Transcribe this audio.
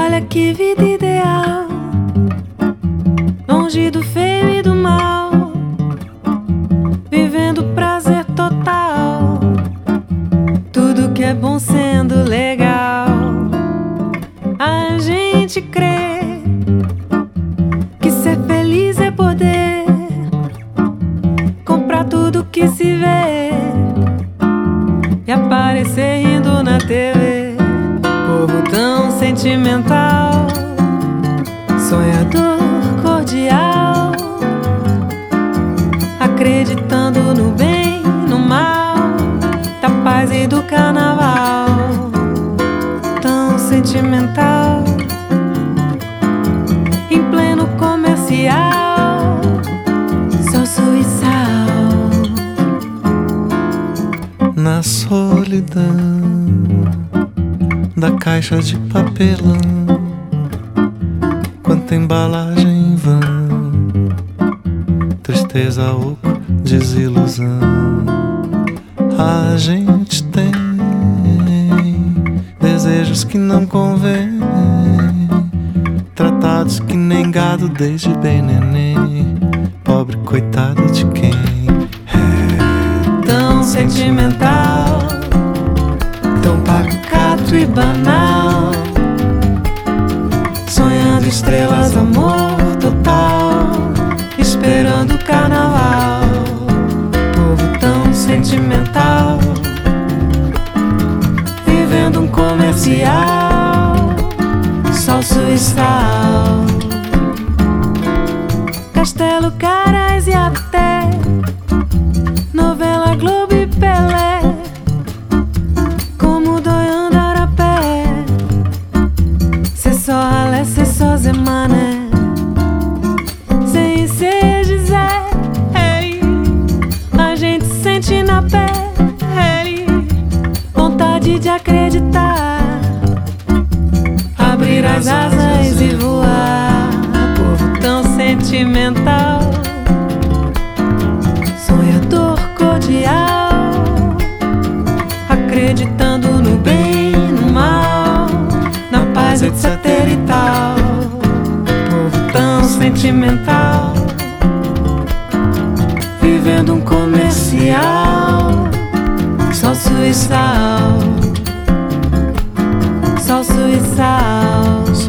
Olha que vida ideal, longe do feio e do mal, vivendo prazer total, tudo que é bom sendo legal. A gente crê que ser feliz é poder comprar tudo que se vê e aparecer rindo na TV. Povo tão sentimental, sonhador cordial, acreditando no bem, no mal, da paz e do carnaval. Tão sentimental, em pleno comercial, só suiçal. Na solidão da caixa de papelão, quanta embalagem em vão, tristeza, oco, desilusão. A gente tem desejos que não convém, tratados que nem gado desde bem neném. Pobre coitada de quem é tão sentimental, tão pacato e banal, sonhando estrelas, amor total, esperando o carnaval. Povo tão sentimental, vivendo um comercial, só suiçal. Castelo, Caras e até novela Globo e Pelé, como Doi andar a pé, cê só ralé, cê só Zé Mané, sem ser Gisé, hey, a gente sente na pele vontade de acreditar, abrir as asas e voar. Povo tão sentimental, sonhador cordial, acreditando no bem, no mal, na paz, etc e tal. Povo tão sentimental, vivendo um comercial, só suiçal, só suiçal.